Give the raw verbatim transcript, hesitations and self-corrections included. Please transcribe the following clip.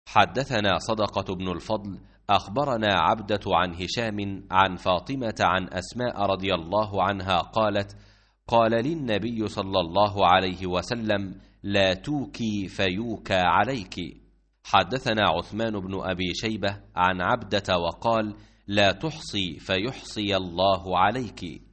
حدثنا صدقة بن الفضل أخبرنا عبدة عن هشام عن فاطمة عن أسماء رضي الله عنها قالت: قال للنبي صلى الله عليه وسلم: لا توكي فيوكى عليك. حدثنا عثمان بن أبي شيبة عن عبدة وقال: لا تحصي فيحصي الله عليك.